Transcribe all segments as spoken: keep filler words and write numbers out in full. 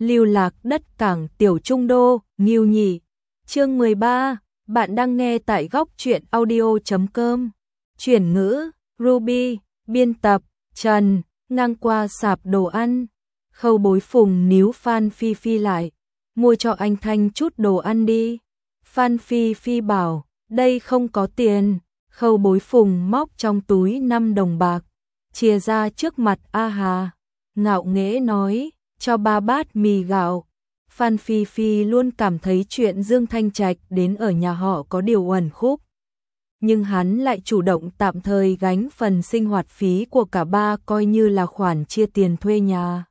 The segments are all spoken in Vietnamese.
lưu lạc đất cảng tiểu trung đô, Ngưu Nhị. Chương mười ba, bạn đang nghe tại góc truyện audio chấm com. Chuyển ngữ, Ruby, biên tập, Trần, ngang qua sạp đồ ăn. Khâu Bối Phùng níu Phan Phi Phi lại, mua cho anh Thanh chút đồ ăn đi. Phan Phi Phi bảo, đây không có tiền. Khâu Bối Phùng móc trong túi năm đồng bạc, chia ra trước mặt A Hà, ngạo nghễ nói, cho ba bát mì gạo. Phan Phi Phi luôn cảm thấy chuyện Dương Thanh Trạch đến ở nhà họ có điều uẩn khúc, nhưng hắn lại chủ động tạm thời gánh phần sinh hoạt phí của cả ba, coi như là khoản chia tiền thuê nhà.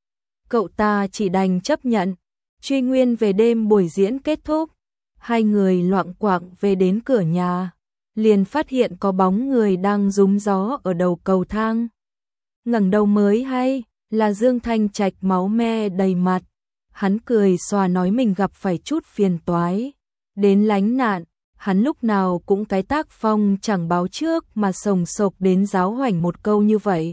Cậu ta chỉ đành chấp nhận. Truy nguyên về đêm buổi diễn kết thúc, hai người loạng quạng về đến cửa nhà, liền phát hiện có bóng người đang rúm gió ở đầu cầu thang. Ngẩng đầu mới hay là Dương Thanh Trạch máu me đầy mặt. Hắn cười xòa nói mình gặp phải chút phiền toái, đến lánh nạn. Hắn lúc nào cũng cái tác phong chẳng báo trước mà sồng sộc đến giáo hoành một câu như vậy.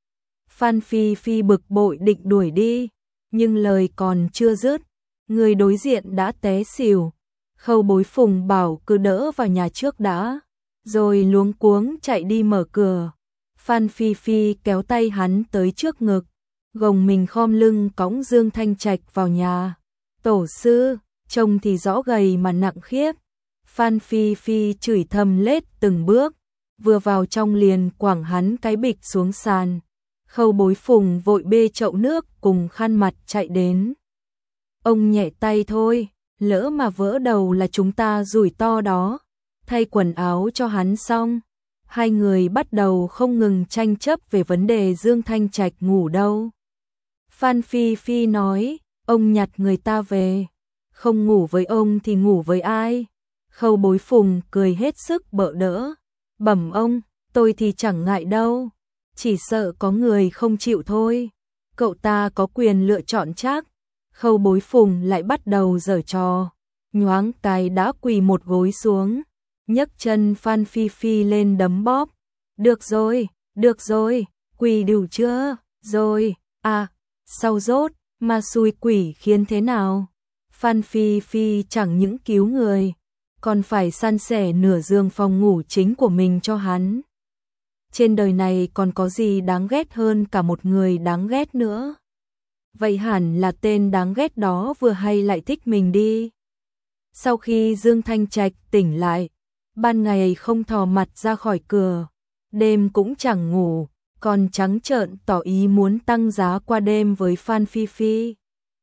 Phan Phi Phi bực bội định đuổi đi, nhưng lời còn chưa dứt, người đối diện đã té xỉu. Khâu Bối Phùng bảo cứ đỡ vào nhà trước đã, rồi luống cuống chạy đi mở cửa. Phan Phi Phi kéo tay hắn tới trước ngực, gồng mình khom lưng cõng Dương Thanh Trạch vào nhà. Tổ sư, trông thì rõ gầy mà nặng khiếp. Phan Phi Phi chửi thầm lết từng bước, vừa vào trong liền quẳng hắn cái bịch xuống sàn. Khâu Bối Phùng vội bê chậu nước cùng khăn mặt chạy đến. Ông nhẹ tay thôi, lỡ mà vỡ đầu là chúng ta rủi to đó. Thay quần áo cho hắn xong, hai người bắt đầu không ngừng tranh chấp về vấn đề Dương Thanh Trạch ngủ đâu. Phan Phi Phi nói, ông nhặt người ta về, không ngủ với ông thì ngủ với ai? Khâu Bối Phùng cười hết sức bợ đỡ, bẩm ông, tôi thì chẳng ngại đâu, chỉ sợ có người không chịu thôi. Cậu ta có quyền lựa chọn chắc. Khâu Bối Phùng lại bắt đầu giở trò, nhoáng cái đã quỳ một gối xuống, nhấc chân Phan Phi Phi lên đấm bóp. Được rồi, được rồi, quỳ đủ chưa? Rồi, à, sau rốt, mà xui quỷ khiến thế nào? Phan Phi Phi chẳng những cứu người, còn phải san sẻ nửa giường phòng ngủ chính của mình cho hắn. Trên đời này còn có gì đáng ghét hơn cả một người đáng ghét nữa. Vậy hẳn là tên đáng ghét đó vừa hay lại thích mình đi. Sau khi Dương Thanh Trạch tỉnh lại, ban ngày không thò mặt ra khỏi cửa, đêm cũng chẳng ngủ, còn trắng trợn tỏ ý muốn tăng giá qua đêm với Phan Phi Phi.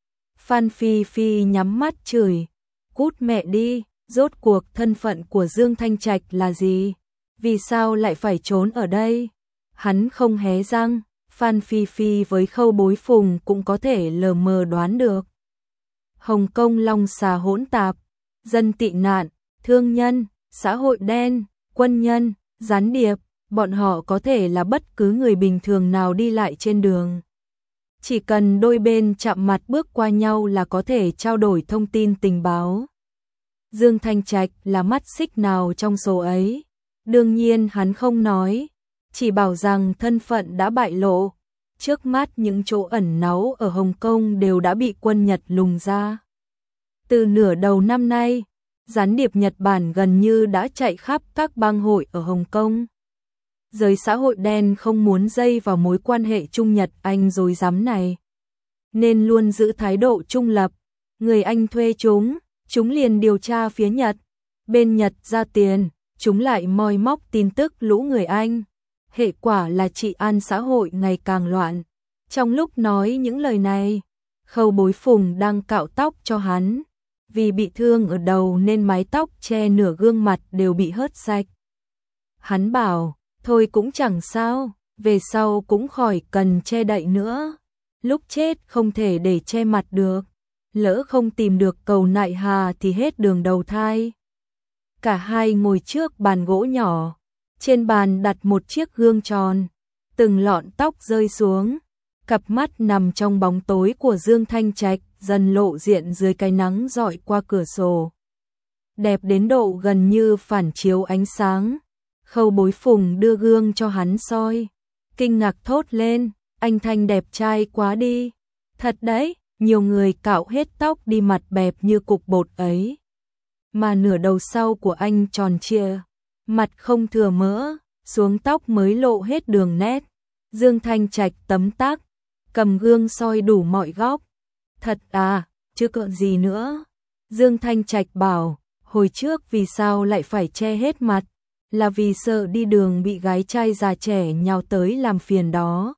Phan Phi Phi nhắm mắt chửi, cút mẹ đi, rốt cuộc thân phận của Dương Thanh Trạch là gì? Vì sao lại phải trốn ở đây? Hắn không hé răng. Phan Phi Phi với Khâu Bối Phùng cũng có thể lờ mờ đoán được. Hồng Kông long xà hỗn tạp, dân tị nạn, thương nhân, xã hội đen, quân nhân, gián điệp, bọn họ có thể là bất cứ người bình thường nào đi lại trên đường. Chỉ cần đôi bên chạm mặt bước qua nhau là có thể trao đổi thông tin tình báo. Dương Thanh Trạch là mắt xích nào trong số ấy? Đương nhiên hắn không nói, chỉ bảo rằng thân phận đã bại lộ. Trước mắt những chỗ ẩn náu ở Hồng Kông đều đã bị quân Nhật lùng ra. Từ nửa đầu năm nay, gián điệp Nhật Bản gần như đã chạy khắp các bang hội ở Hồng Kông. Giới xã hội đen không muốn dây vào mối quan hệ Trung Nhật Anh rối rắm này, nên luôn giữ thái độ trung lập. Người Anh thuê chúng, chúng liền điều tra phía Nhật. Bên Nhật ra tiền, chúng lại moi móc tin tức lũ người Anh. Hệ quả là trị an xã hội ngày càng loạn. Trong lúc nói những lời này, Khâu Bối Phùng đang cạo tóc cho hắn. Vì bị thương ở đầu nên mái tóc che nửa gương mặt đều bị hớt sạch. Hắn bảo, thôi cũng chẳng sao, về sau cũng khỏi cần che đậy nữa. Lúc chết không thể để che mặt được, lỡ không tìm được cầu nại hà thì hết đường đầu thai. Cả hai ngồi trước bàn gỗ nhỏ, trên bàn đặt một chiếc gương tròn, từng lọn tóc rơi xuống, cặp mắt nằm trong bóng tối của Dương Thanh Trạch dần lộ diện dưới cái nắng rọi qua cửa sổ. Đẹp đến độ gần như phản chiếu ánh sáng. Khâu Bối Phùng đưa gương cho hắn soi, kinh ngạc thốt lên, anh Thanh đẹp trai quá đi. Thật đấy, nhiều người cạo hết tóc đi mặt bẹp như cục bột ấy. Mà nửa đầu sau của anh tròn trịa, mặt không thừa mỡ, xuống tóc mới lộ hết đường nét. Dương Thanh Trạch tấm tắc, cầm gương soi đủ mọi góc. Thật à, chứ cợn gì nữa. Dương Thanh Trạch bảo, hồi trước vì sao lại phải che hết mặt, là vì sợ đi đường bị gái trai già trẻ nhào tới làm phiền đó.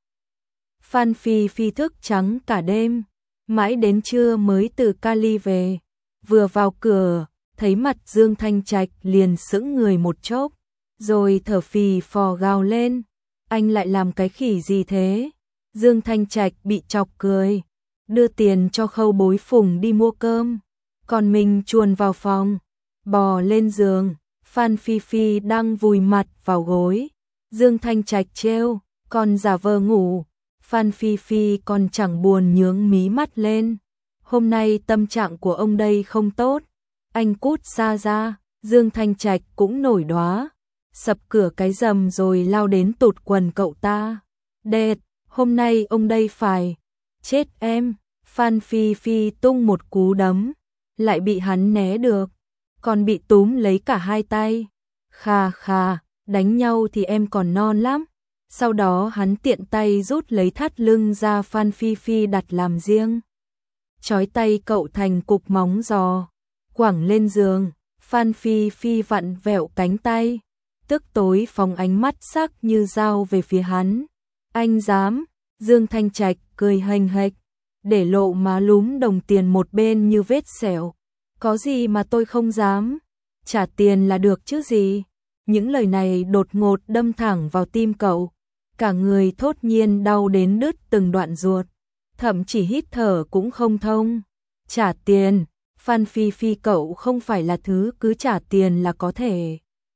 Phan Phi Phi thức trắng cả đêm, mãi đến trưa mới từ Cali về. Vừa vào cửa, thấy mặt Dương Thanh Trạch liền sững người một chốc, rồi thở phì phò gào lên. Anh lại làm cái khỉ gì thế? Dương Thanh Trạch bị chọc cười, đưa tiền cho Khâu Bối Phùng đi mua cơm, còn mình chuồn vào phòng, bò lên giường. Phan Phi Phi đang vùi mặt vào gối. Dương Thanh Trạch trêu, còn giả vờ ngủ. Phan Phi Phi còn chẳng buồn nhướng mí mắt lên. Hôm nay tâm trạng của ông đây không tốt. Anh cút xa ra. Dương Thanh Trạch cũng nổi đoá, sập cửa cái rầm rồi lao đến tụt quần cậu ta. Đệt, hôm nay ông đây phải chết em. Phan Phi Phi tung một cú đấm, lại bị hắn né được, còn bị túm lấy cả hai tay. Khà khà, đánh nhau thì em còn non lắm. Sau đó hắn tiện tay rút lấy thắt lưng ra Phan Phi Phi đặt làm riêng, trói tay cậu thành cục móng giò, quẳng lên giường. Phan Phi Phi vặn vẹo cánh tay, tức tối phóng ánh mắt sắc như dao về phía hắn. Anh dám? Dương Thanh Trạch cười hênh hệch, để lộ má lúm đồng tiền một bên như vết sẹo. Có gì mà tôi không dám, trả tiền là được chứ gì. Những lời này đột ngột đâm thẳng vào tim cậu, cả người thốt nhiên đau đến đứt từng đoạn ruột, thậm chỉ hít thở cũng không thông. Trả tiền? Phan Phi Phi, cậu không phải là thứ cứ trả tiền là có thể.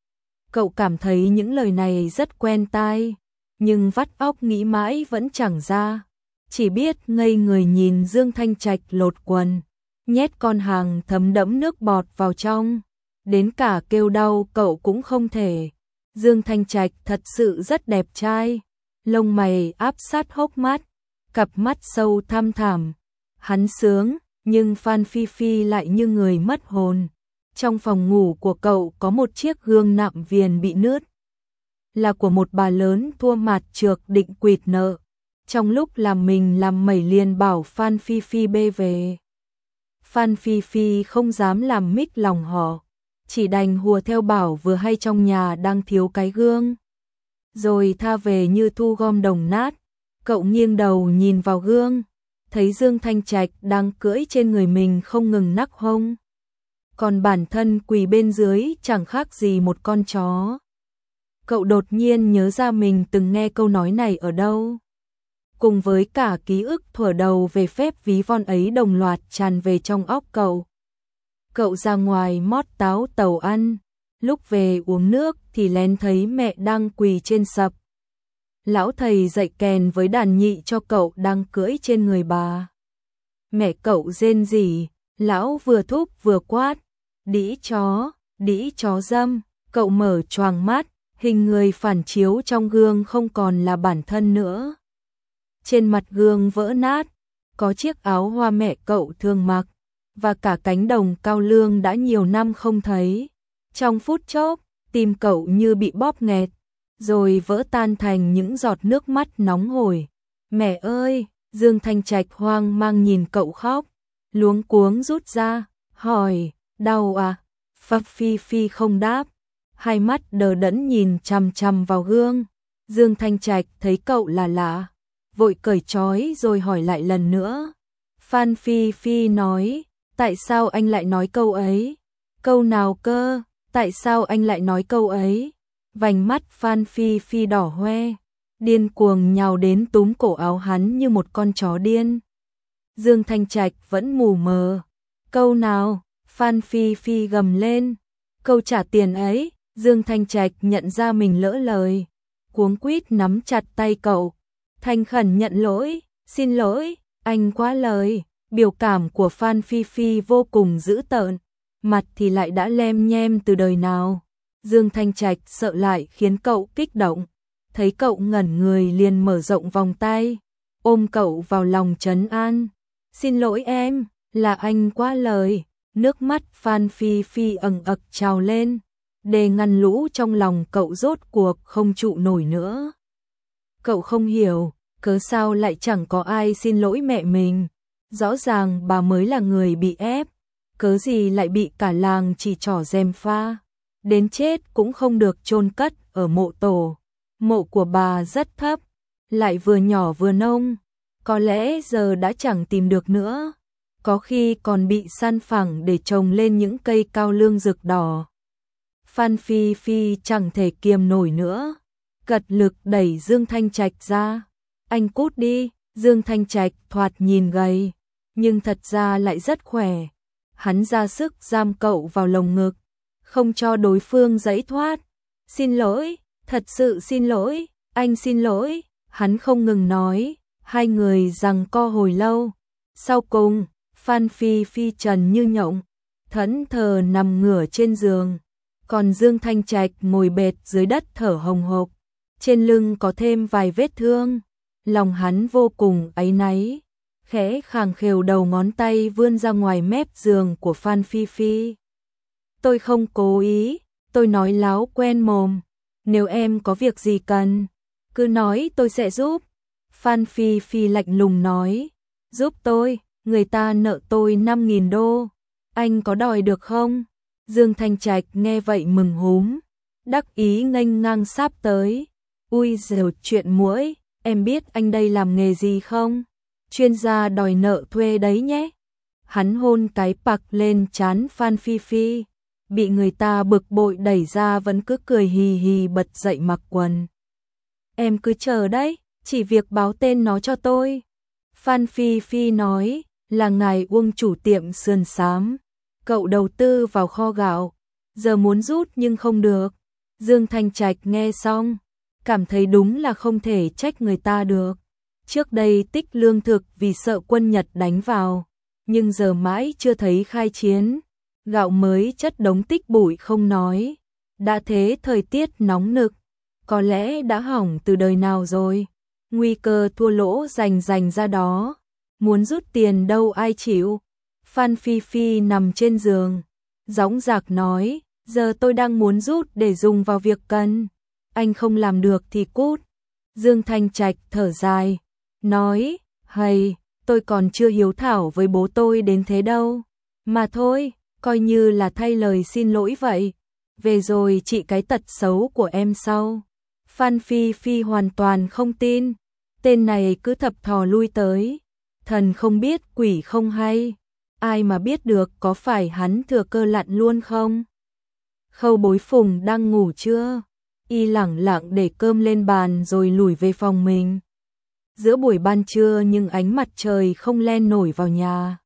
Cậu cảm thấy những lời này rất quen tai, nhưng vắt óc nghĩ mãi vẫn chẳng ra, chỉ biết ngây người nhìn Dương Thanh Trạch lột quần, nhét con hàng thấm đẫm nước bọt vào trong, đến cả kêu đau cậu cũng không thể. Dương Thanh Trạch thật sự rất đẹp trai, lông mày áp sát hốc mắt, cặp mắt sâu thăm thẳm. Hắn sướng, nhưng Phan Phi Phi lại như người mất hồn. Trong phòng ngủ của cậu có một chiếc gương nạm viền bị nứt, là của một bà lớn thua mạt trược định quỵt nợ. Trong lúc làm mình làm mẩy liền bảo Phan Phi Phi bê về. Phan Phi Phi không dám làm mích lòng họ, chỉ đành hùa theo bảo vừa hay trong nhà đang thiếu cái gương, rồi tha về như thu gom đồng nát. Cậu nghiêng đầu nhìn vào gương, thấy Dương Thanh Trạch đang cưỡi trên người mình không ngừng nắc hông, còn bản thân quỳ bên dưới chẳng khác gì một con chó. Cậu đột nhiên nhớ ra mình từng nghe câu nói này ở đâu, cùng với cả ký ức thuở đầu về phép ví von ấy đồng loạt tràn về trong óc cậu. Cậu ra ngoài mót táo tàu ăn, lúc về uống nước thì lén thấy mẹ đang quỳ trên sập. Lão thầy dạy kèn với đàn nhị cho cậu đang cưỡi trên người bà. Mẹ cậu rên rỉ, lão vừa thúc vừa quát, đĩ chó, đĩ chó dâm. Cậu mở choàng mắt, hình người phản chiếu trong gương không còn là bản thân nữa. Trên mặt gương vỡ nát, có chiếc áo hoa mẹ cậu thường mặc, và cả cánh đồng cao lương đã nhiều năm không thấy. Trong phút chốc, tim cậu như bị bóp nghẹt, rồi vỡ tan thành những giọt nước mắt nóng hổi. Mẹ ơi! Dương Thanh Trạch hoang mang nhìn cậu khóc, luống cuống rút ra, hỏi, đau à? Phan Phi Phi không đáp, hai mắt đờ đẫn nhìn chằm chằm vào gương. Dương Thanh Trạch thấy cậu là lạ, vội cởi trói rồi hỏi lại lần nữa. Phan Phi Phi nói, tại sao anh lại nói câu ấy? Câu nào cơ? Tại sao anh lại nói câu ấy? Vành mắt Phan Phi Phi đỏ hoe, điên cuồng nhào đến túm cổ áo hắn như một con chó điên. Dương Thanh Trạch vẫn mù mờ. Câu nào? Phan Phi Phi gầm lên. Câu trả tiền ấy. Dương Thanh Trạch nhận ra mình lỡ lời, cuống quýt nắm chặt tay cậu, thành khẩn nhận lỗi, xin lỗi, anh quá lời. Biểu cảm của Phan Phi Phi vô cùng dữ tợn, mặt thì lại đã lem nhem từ đời nào. Dương Thanh Trạch sợ lại khiến cậu kích động, thấy cậu ngẩn người liền mở rộng vòng tay, ôm cậu vào lòng trấn an. Xin lỗi em, là anh quá lời. Nước mắt Phan Phi Phi ẩn ực trào lên, để ngăn lũ trong lòng cậu rốt cuộc không trụ nổi nữa. Cậu không hiểu, cớ sao lại chẳng có ai xin lỗi mẹ mình. Rõ ràng bà mới là người bị ép, cớ gì lại bị cả làng chỉ trỏ gièm pha. Đến chết cũng không được chôn cất ở mộ tổ. Mộ của bà rất thấp, lại vừa nhỏ vừa nông, có lẽ giờ đã chẳng tìm được nữa. Có khi còn bị san phẳng để trồng lên những cây cao lương rực đỏ. Phan Phi Phi chẳng thể kiềm nổi nữa, cật lực đẩy Dương Thanh Trạch ra. Anh cút đi. Dương Thanh Trạch thoạt nhìn gầy, nhưng thật ra lại rất khỏe. Hắn ra sức giam cậu vào lồng ngực, không cho đối phương giãy thoát. Xin lỗi, thật sự xin lỗi, anh xin lỗi. Hắn không ngừng nói, hai người giằng co hồi lâu. Sau cùng, Phan Phi Phi trần như nhộng, thẫn thờ nằm ngửa trên giường. Còn Dương Thanh Trạch ngồi bệt dưới đất thở hồng hộc, trên lưng có thêm vài vết thương. Lòng hắn vô cùng áy náy, khẽ khàng khều đầu ngón tay vươn ra ngoài mép giường của Phan Phi Phi. Tôi không cố ý, tôi nói láo quen mồm. Nếu em có việc gì cần, cứ nói tôi sẽ giúp. Phan Phi Phi lạnh lùng nói, giúp tôi, người ta nợ tôi năm nghìn đô. Anh có đòi được không? Dương Thanh Trạch nghe vậy mừng húm, đắc ý nghênh ngang sáp tới. Ui giời, chuyện muỗi, em biết anh đây làm nghề gì không? Chuyên gia đòi nợ thuê đấy nhé. Hắn hôn cái pặc lên trán Phan Phi Phi, bị người ta bực bội đẩy ra vẫn cứ cười hì hì bật dậy mặc quần. Em cứ chờ đấy, chỉ việc báo tên nó cho tôi. Phan Phi Phi nói, là ngài Uông chủ tiệm sườn xám. Cậu đầu tư vào kho gạo, giờ muốn rút nhưng không được. Dương Thanh Trạch nghe xong, cảm thấy đúng là không thể trách người ta được. Trước đây tích lương thực vì sợ quân Nhật đánh vào, nhưng giờ mãi chưa thấy khai chiến. Gạo mới chất đống tích bụi không nói, đã thế thời tiết nóng nực, có lẽ đã hỏng từ đời nào rồi. Nguy cơ thua lỗ rành rành ra đó, muốn rút tiền đâu ai chịu. Phan Phi Phi nằm trên giường, dõng dạc nói, giờ tôi đang muốn rút để dùng vào việc cần. Anh không làm được thì cút. Dương Thanh Trạch thở dài, nói, hay, tôi còn chưa hiếu thảo với bố tôi đến thế đâu. Mà thôi, coi như là thay lời xin lỗi vậy. Về rồi trị cái tật xấu của em sau. Phan Phi Phi hoàn toàn không tin. Tên này cứ thập thò lui tới. Thần không biết quỷ không hay. Ai mà biết được có phải hắn thừa cơ lặn luôn không? Khâu Bối Phùng đang ngủ chưa? Y lẳng lặng để cơm lên bàn rồi lủi về phòng mình. Giữa buổi ban trưa nhưng ánh mặt trời không len nổi vào nhà.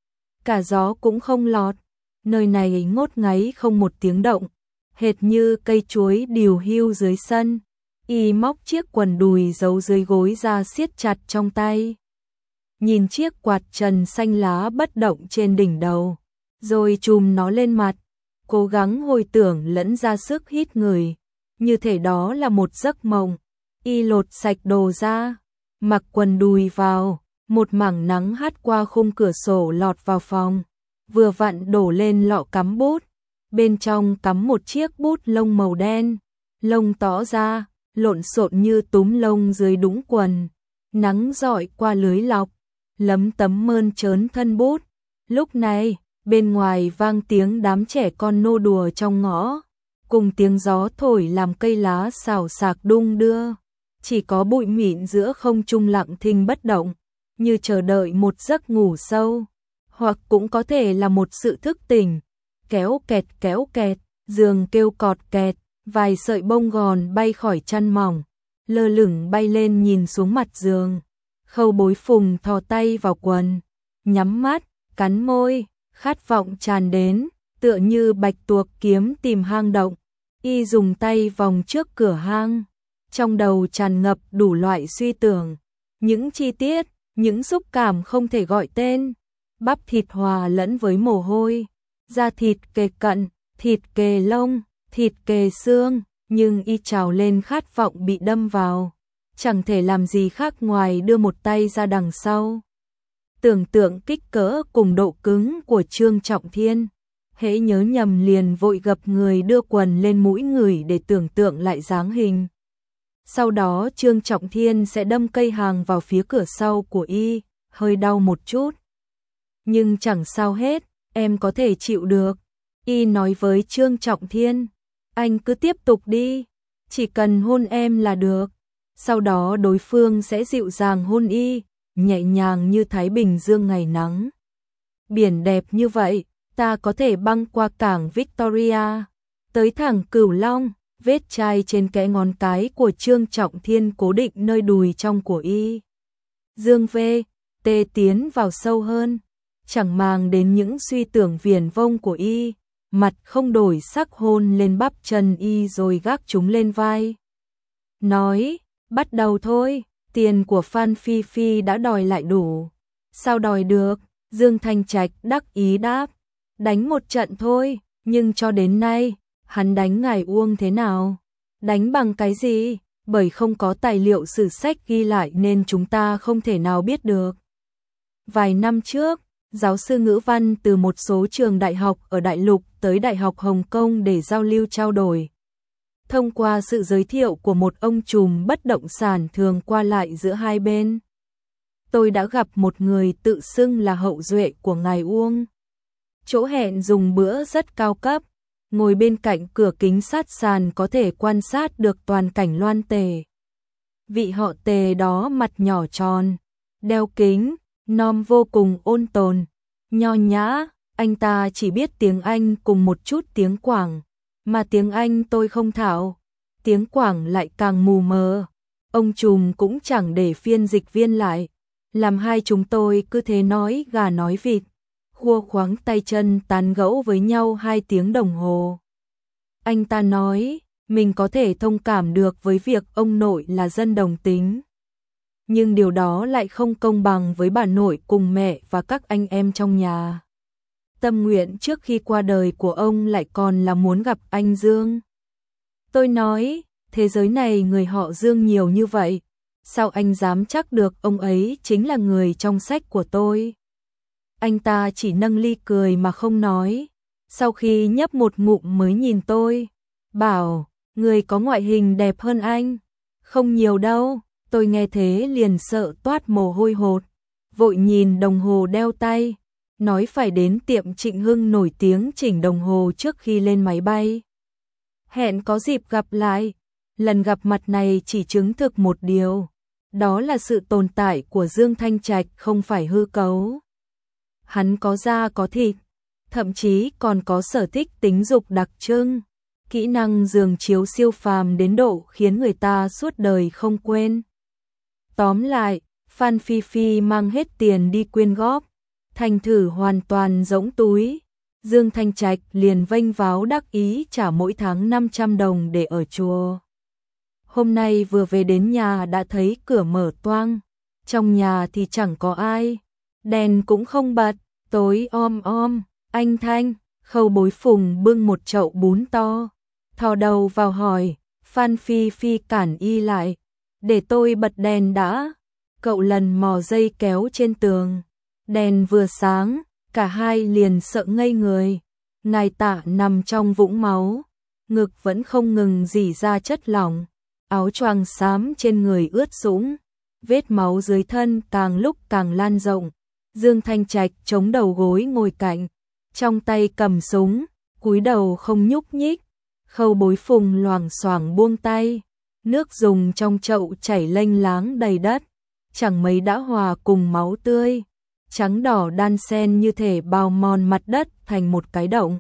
Cả gió cũng không lọt. Nơi này ngốt ngáy không một tiếng động, hệt như cây chuối điều hưu dưới sân. Y móc chiếc quần đùi giấu dưới gối ra siết chặt trong tay. Nhìn chiếc quạt trần xanh lá bất động trên đỉnh đầu, rồi chùm nó lên mặt, cố gắng hồi tưởng lẫn ra sức hít người, như thể đó là một giấc mộng. Y lột sạch đồ ra, mặc quần đùi vào, một mảng nắng hắt qua khung cửa sổ lọt vào phòng, vừa vặn đổ lên lọ cắm bút, bên trong cắm một chiếc bút lông màu đen, lông tỏ ra, lộn xộn như túm lông dưới đũng quần, nắng rọi qua lưới lọc, lấm tấm mơn trớn thân bút. Lúc này, bên ngoài vang tiếng đám trẻ con nô đùa trong ngõ, cùng tiếng gió thổi làm cây lá xào xạc đung đưa. Chỉ có bụi mịn giữa không trung lặng thinh bất động, như chờ đợi một giấc ngủ sâu, hoặc cũng có thể là một sự thức tỉnh. Kéo kẹt kéo kẹt, giường kêu cọt kẹt, vài sợi bông gòn bay khỏi chăn mỏng, lơ lửng bay lên nhìn xuống mặt giường. Khâu Bối Phùng thò tay vào quần, nhắm mắt, cắn môi, khát vọng tràn đến, tựa như bạch tuộc kiếm tìm hang động. Y dùng tay vòng trước cửa hang, trong đầu tràn ngập đủ loại suy tưởng, những chi tiết, những xúc cảm không thể gọi tên. Bắp thịt hòa lẫn với mồ hôi, da thịt kề cận, thịt kề lông, thịt kề xương, nhưng y trào lên khát vọng bị đâm vào, chẳng thể làm gì khác ngoài đưa một tay ra đằng sau. Tưởng tượng kích cỡ cùng độ cứng của Trương Trọng Thiên, hễ nhớ nhầm liền vội gập người đưa quần lên mũi người để tưởng tượng lại dáng hình. Sau đó Trương Trọng Thiên sẽ đâm cây hàng vào phía cửa sau của y, hơi đau một chút. Nhưng chẳng sao hết, em có thể chịu được. Y nói với Trương Trọng Thiên, anh cứ tiếp tục đi, chỉ cần hôn em là được. Sau đó đối phương sẽ dịu dàng hôn y, nhẹ nhàng như Thái Bình Dương ngày nắng. Biển đẹp như vậy, ta có thể băng qua cảng Victoria, tới thẳng Cửu Long. Vết chai trên kẽ ngón cái của Trương Trọng Thiên cố định nơi đùi trong của y. Dương V, T tiến vào sâu hơn, chẳng màng đến những suy tưởng viển vông của y, mặt không đổi sắc hôn lên bắp chân y rồi gác chúng lên vai. Nói, bắt đầu thôi, tiền của Phan Phi Phi đã đòi lại đủ. Sao đòi được? Dương Thanh Trạch đắc ý đáp, đánh một trận thôi, nhưng cho đến nay, hắn đánh ngài Uông thế nào? Đánh bằng cái gì? Bởi không có tài liệu sử sách ghi lại nên chúng ta không thể nào biết được. Vài năm trước, giáo sư ngữ văn từ một số trường đại học ở Đại Lục tới Đại học Hồng Kông để giao lưu trao đổi. Thông qua sự giới thiệu của một ông trùm bất động sản thường qua lại giữa hai bên, tôi đã gặp một người tự xưng là hậu duệ của ngài Uông. Chỗ hẹn dùng bữa rất cao cấp, ngồi bên cạnh cửa kính sát sàn có thể quan sát được toàn cảnh Loan Tề. Vị họ Tề đó mặt nhỏ tròn, đeo kính, nom vô cùng ôn tồn, nho nhã, anh ta chỉ biết tiếng Anh cùng một chút tiếng Quảng, mà tiếng Anh tôi không thạo, tiếng Quảng lại càng mù mờ. Ông trùm cũng chẳng để phiên dịch viên lại, làm hai chúng tôi cứ thế nói gà nói vịt, khua khoáng tay chân tán gẫu với nhau hai tiếng đồng hồ. Anh ta nói, mình có thể thông cảm được với việc ông nội là dân đồng tính. Nhưng điều đó lại không công bằng với bà nội cùng mẹ và các anh em trong nhà. Tâm nguyện trước khi qua đời của ông lại còn là muốn gặp anh Dương. Tôi nói, thế giới này người họ Dương nhiều như vậy, sao anh dám chắc được ông ấy chính là người trong sách của tôi? Anh ta chỉ nâng ly cười mà không nói, sau khi nhấp một ngụm mới nhìn tôi, bảo, người có ngoại hình đẹp hơn anh. Không nhiều đâu, tôi nghe thế liền sợ toát mồ hôi hột, vội nhìn đồng hồ đeo tay, nói phải đến tiệm Trịnh Hưng nổi tiếng chỉnh đồng hồ trước khi lên máy bay. Hẹn có dịp gặp lại, lần gặp mặt này chỉ chứng thực một điều, đó là sự tồn tại của Dương Thanh Trạch không phải hư cấu. Hắn có da có thịt, thậm chí còn có sở thích tính dục đặc trưng, kỹ năng giường chiếu siêu phàm đến độ khiến người ta suốt đời không quên. Tóm lại, Phan Phi Phi mang hết tiền đi quyên góp, thành thử hoàn toàn rỗng túi. Dương Thanh Trạch liền vênh váo đắc ý trả mỗi tháng năm trăm đồng để ở chùa. Hôm nay vừa về đến nhà đã thấy cửa mở toang, trong nhà thì chẳng có ai, đèn cũng không bật, tối om om. Anh Thanh, Khâu Bối Phùng bưng một chậu bún to, thò đầu vào hỏi, Phan Phi Phi cản y lại, để tôi bật đèn đã. Cậu lần mò dây kéo trên tường, đèn vừa sáng, cả hai liền sợ ngây người. Ngài Tạ nằm trong vũng máu, ngực vẫn không ngừng rỉ ra chất lỏng, áo choàng xám trên người ướt sũng, vết máu dưới thân càng lúc càng lan rộng. Dương Thanh Trạch chống đầu gối ngồi cạnh, trong tay cầm súng, cúi đầu không nhúc nhích. Khâu Bối Phùng loảng xoảng buông tay, nước dùng trong chậu chảy lênh láng đầy đất, chẳng mấy đã hòa cùng máu tươi, trắng đỏ đan xen như thể bào mòn mặt đất thành một cái động.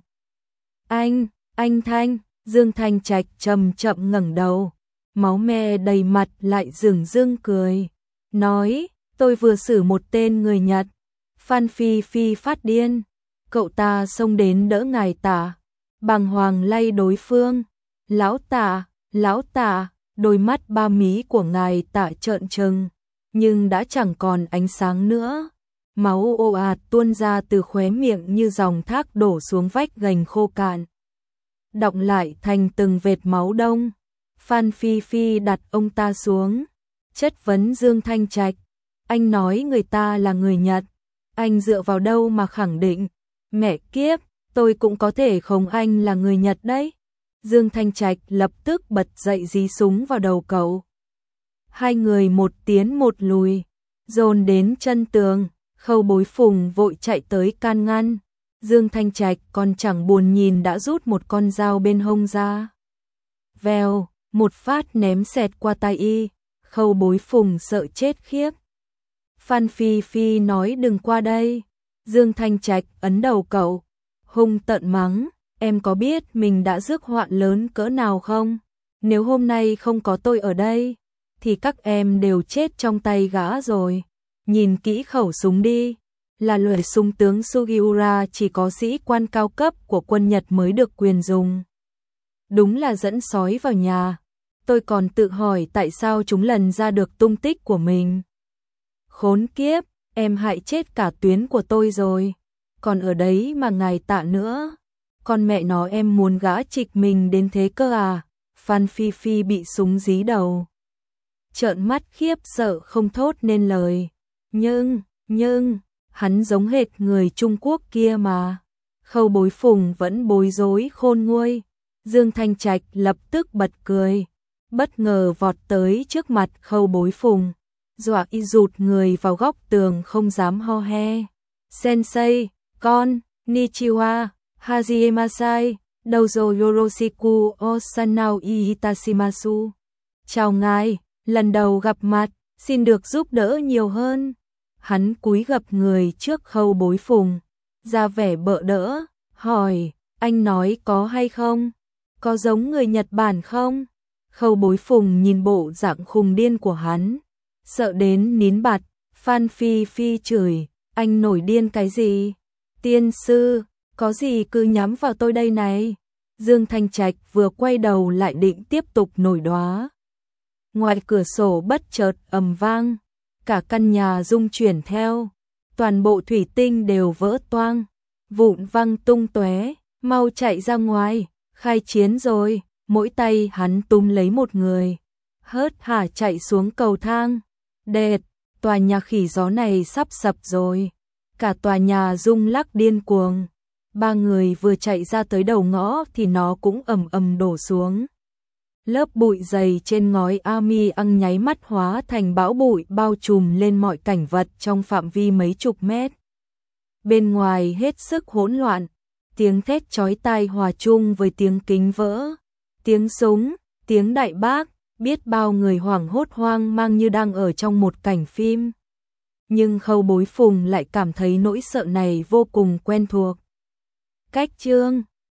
Anh, anh Thanh, Dương Thanh Trạch chậm chậm ngẩng đầu, máu me đầy mặt lại dửng dưng cười, nói, tôi vừa xử một tên người Nhật. Phan Phi Phi phát điên, cậu ta xông đến đỡ ngài Tạ, bàng hoàng lay đối phương, lão Tạ, lão Tạ, đôi mắt ba mí của ngài Tạ trợn trừng, nhưng đã chẳng còn ánh sáng nữa, máu ồ ạt tuôn ra từ khóe miệng như dòng thác đổ xuống vách gành khô cạn, đọng lại thành từng vệt máu đông. Phan Phi Phi đặt ông ta xuống, chất vấn Dương Thanh Trạch, anh nói người ta là người Nhật, Anh dựa vào đâu mà khẳng định? Mẹ kiếp, tôi cũng có thể khống anh là người Nhật đấy. Dương Thanh Trạch lập tức bật dậy dí súng vào đầu cậu. Hai người một tiến một lùi, dồn đến chân tường, Khâu Bối Phùng vội chạy tới can ngăn. Dương Thanh Trạch còn chẳng buồn nhìn đã rút một con dao bên hông ra. Vèo, một phát ném xẹt qua tai y, Khâu Bối Phùng sợ chết khiếp. Phan Phi Phi nói đừng qua đây. Dương Thanh Trạch ấn đầu cậu, hung tợn mắng, em có biết mình đã rước họa lớn cỡ nào không? Nếu hôm nay không có tôi ở đây, thì các em đều chết trong tay gã rồi. Nhìn kỹ khẩu súng đi, là loại súng tướng Sugiura chỉ có sĩ quan cao cấp của quân Nhật mới được quyền dùng. Đúng là dẫn sói vào nhà. Tôi còn tự hỏi tại sao chúng lần ra được tung tích của mình. Khốn kiếp, em hại chết cả tuyến của tôi rồi. Còn ở đấy mà ngài tạ nữa. Con mẹ nó em muốn gã trịch mình đến thế cơ à? Phan Phi Phi bị súng dí đầu, trợn mắt khiếp sợ không thốt nên lời. Nhưng, nhưng, hắn giống hệt người Trung Quốc kia mà. Khâu Bối Phùng vẫn bối rối khôn nguôi. Dương Thanh Trạch lập tức bật cười, bất ngờ vọt tới trước mặt Khâu Bối Phùng, dọa y rụt người vào góc tường không dám ho he. Sensei, con, Nichiwa, Hajimasai, Dojo Yoroshiku Osanao Ihitashimasu. Chào ngài, lần đầu gặp mặt, xin được giúp đỡ nhiều hơn. Hắn cúi gập người trước Khâu Bối Phùng, ra vẻ bợ đỡ, hỏi, anh nói có hay không? Có giống người Nhật Bản không? Khâu Bối Phùng nhìn bộ dạng khùng điên của hắn, sợ đến nín bặt. Phan Phi Phi chửi, anh nổi điên cái gì? Tiên sư, có gì cứ nhắm vào tôi đây này. Dương Thanh Trạch vừa quay đầu lại định tiếp tục nổi đoá. Ngoài cửa sổ bất chợt ầm vang, cả căn nhà rung chuyển theo, toàn bộ thủy tinh đều vỡ toang, vụn văng tung tóe, mau chạy ra ngoài, khai chiến rồi. Mỗi tay hắn túm lấy một người, hớt hả chạy xuống cầu thang. Đệt, tòa nhà khỉ gió này sắp sập rồi. Cả tòa nhà rung lắc điên cuồng. Ba người vừa chạy ra tới đầu ngõ thì nó cũng ầm ầm đổ xuống. Lớp bụi dày trên ngói Ami ăng nháy mắt hóa thành bão bụi bao trùm lên mọi cảnh vật trong phạm vi mấy chục mét. Bên ngoài hết sức hỗn loạn, tiếng thét chói tai hòa chung với tiếng kính vỡ, tiếng súng, tiếng đại bác, biết bao người hoảng hốt hoang mang như đang ở trong một cảnh phim. Nhưng Khâu Bối Phùng lại cảm thấy nỗi sợ này vô cùng quen thuộc. Cách chương